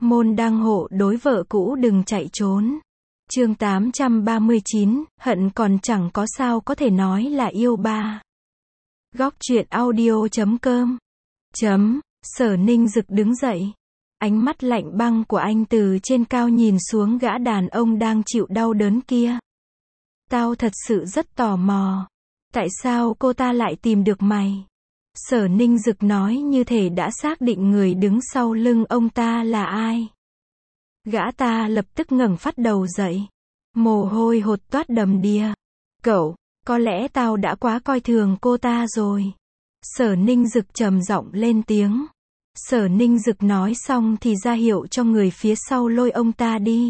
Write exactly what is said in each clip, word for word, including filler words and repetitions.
Môn đăng hộ đối vợ cũ đừng chạy trốn. Chương tám trăm ba mươi chín, hận còn chẳng có sao có thể nói là yêu ba. Góc truyện audio chấm com. Chấm, Sở Ninh Dực đứng dậy. Ánh mắt lạnh băng của anh từ trên cao nhìn xuống gã đàn ông đang chịu đau đớn kia. Tao thật sự rất tò mò. Tại sao cô ta lại tìm được mày? Sở Ninh Dực nói như thể đã xác định người đứng sau lưng ông ta là ai. Gã ta lập tức ngẩng phát đầu dậy. Mồ hôi hột toát đầm đìa. Cậu, có lẽ tao đã quá coi thường cô ta rồi. Sở Ninh Dực trầm giọng lên tiếng. Sở Ninh Dực nói xong thì ra hiệu cho người phía sau lôi ông ta đi.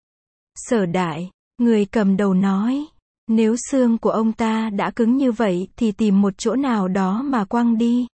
Sở Đại, người cầm đầu nói. Nếu xương của ông ta đã cứng như vậy thì tìm một chỗ nào đó mà quăng đi.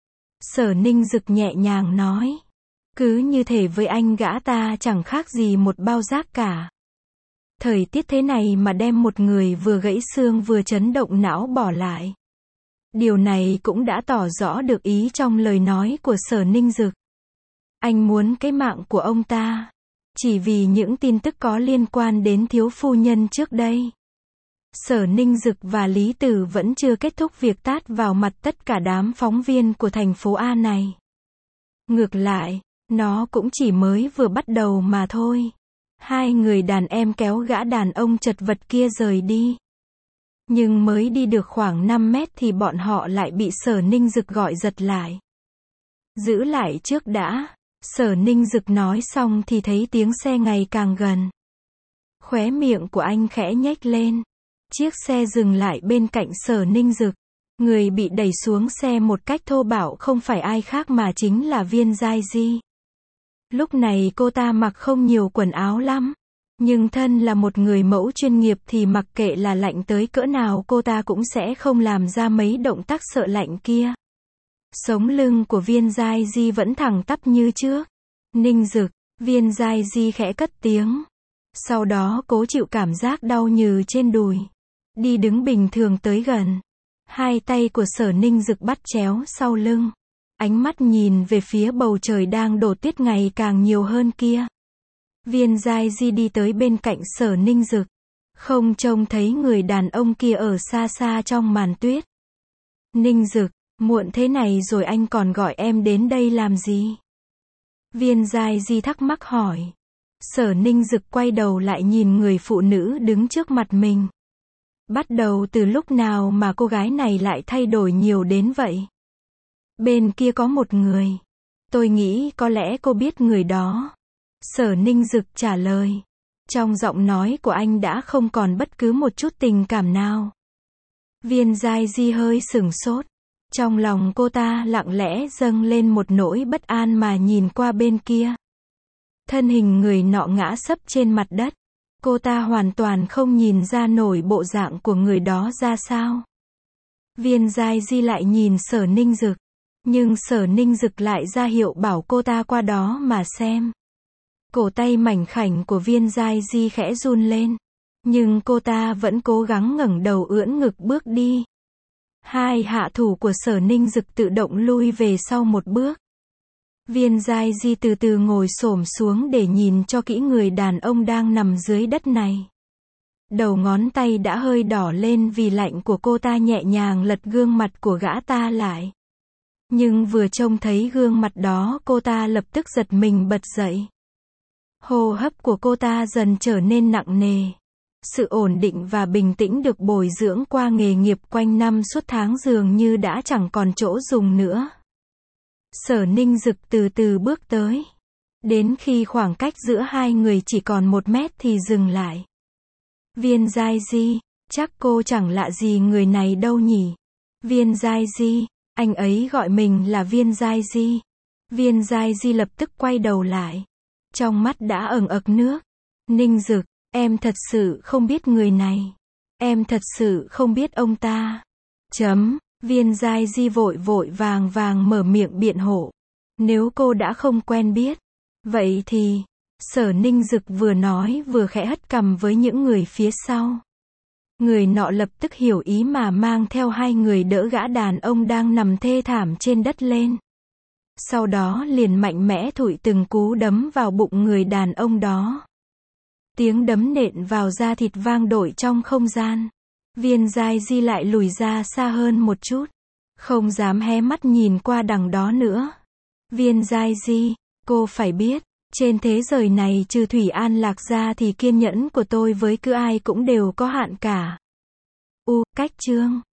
Sở Ninh Dực nhẹ nhàng nói. Cứ như thể với anh gã ta chẳng khác gì một bao rác cả. Thời tiết thế này mà đem một người vừa gãy xương vừa chấn động não bỏ lại. Điều này cũng đã tỏ rõ được ý trong lời nói của Sở Ninh Dực. Anh muốn cái mạng của ông ta. Chỉ vì những tin tức có liên quan đến thiếu phu nhân trước đây. Sở Ninh Dực và Lý Tử vẫn chưa kết thúc việc tát vào mặt tất cả đám phóng viên của thành phố A này. Ngược lại, nó cũng chỉ mới vừa bắt đầu mà thôi. Hai người đàn em kéo gã đàn ông chật vật kia rời đi. Nhưng mới đi được khoảng năm mét thì bọn họ lại bị Sở Ninh Dực gọi giật lại. Giữ lại trước đã. Sở Ninh Dực nói xong thì thấy tiếng xe ngày càng gần. Khóe miệng của anh khẽ nhếch lên. Chiếc xe dừng lại bên cạnh Sở Ninh Dực. Người bị đẩy xuống xe một cách thô bạo không phải ai khác mà chính là Viên Giai Di. Lúc này cô ta mặc không nhiều quần áo lắm. Nhưng thân là một người mẫu chuyên nghiệp thì mặc kệ là lạnh tới cỡ nào cô ta cũng sẽ không làm ra mấy động tác sợ lạnh kia. Sống lưng của Viên Giai Di vẫn thẳng tắp như trước. Ninh Dực, Viên Giai Di khẽ cất tiếng. Sau đó cố chịu cảm giác đau nhừ trên đùi. Đi đứng bình thường tới gần. Hai tay của Sở Ninh Dực bắt chéo sau lưng. Ánh mắt nhìn về phía bầu trời đang đổ tuyết ngày càng nhiều hơn kia. Viên Giai Di đi tới bên cạnh Sở Ninh Dực. Không trông thấy người đàn ông kia ở xa xa trong màn tuyết. Ninh Dực, muộn thế này rồi anh còn gọi em đến đây làm gì? Viên Giai Di thắc mắc hỏi. Sở Ninh Dực quay đầu lại nhìn người phụ nữ đứng trước mặt mình. Bắt đầu từ lúc nào mà cô gái này lại thay đổi nhiều đến vậy? Bên kia có một người. Tôi nghĩ có lẽ cô biết người đó. Sở Ninh Dực trả lời. Trong giọng nói của anh đã không còn bất cứ một chút tình cảm nào. Viên Giai Di hơi sửng sốt. Trong lòng cô ta lặng lẽ dâng lên một nỗi bất an mà nhìn qua bên kia. Thân hình người nọ ngã sấp trên mặt đất. Cô ta hoàn toàn không nhìn ra nổi bộ dạng của người đó ra sao. Viên Giai Di lại nhìn Sở Ninh Dực. Nhưng Sở Ninh Dực lại ra hiệu bảo cô ta qua đó mà xem. Cổ tay mảnh khảnh của Viên Giai Di khẽ run lên. Nhưng cô ta vẫn cố gắng ngẩng đầu ưỡn ngực bước đi. Hai hạ thủ của Sở Ninh Dực tự động lui về sau một bước. Viên Giai Di từ từ ngồi xổm xuống để nhìn cho kỹ người đàn ông đang nằm dưới đất này. Đầu ngón tay đã hơi đỏ lên vì lạnh của cô ta nhẹ nhàng lật gương mặt của gã ta lại. Nhưng vừa trông thấy gương mặt đó cô ta lập tức giật mình bật dậy. Hô hấp của cô ta dần trở nên nặng nề. Sự ổn định và bình tĩnh được bồi dưỡng qua nghề nghiệp quanh năm suốt tháng dường như đã chẳng còn chỗ dùng nữa. Sở Ninh Dực từ từ bước tới. Đến khi khoảng cách giữa hai người chỉ còn một mét thì dừng lại. Viên Giai Di, chắc cô chẳng lạ gì người này đâu nhỉ? Viên Giai Di, anh ấy gọi mình là Viên Giai Di. Viên Giai Di lập tức quay đầu lại. Trong mắt đã ẩn ực nước. Ninh Dực, em thật sự không biết người này. Em thật sự không biết ông ta. Chấm. Viên Giai Di vội vội vàng vàng mở miệng biện hộ. Nếu cô đã không quen biết. Vậy thì, Sở Ninh Dực vừa nói vừa khẽ hất cằm với những người phía sau. Người nọ lập tức hiểu ý mà mang theo hai người đỡ gã đàn ông đang nằm thê thảm trên đất lên. Sau đó liền mạnh mẽ thụi từng cú đấm vào bụng người đàn ông đó. Tiếng đấm nện vào da thịt vang dội trong không gian. Viên Giai Di lại lùi ra xa hơn một chút. Không dám hé mắt nhìn qua đằng đó nữa. Viên Giai Di, cô phải biết, trên thế giới này trừ Thủy An Lạc ra thì kiên nhẫn của tôi với cứ ai cũng đều có hạn cả. U, cách chương.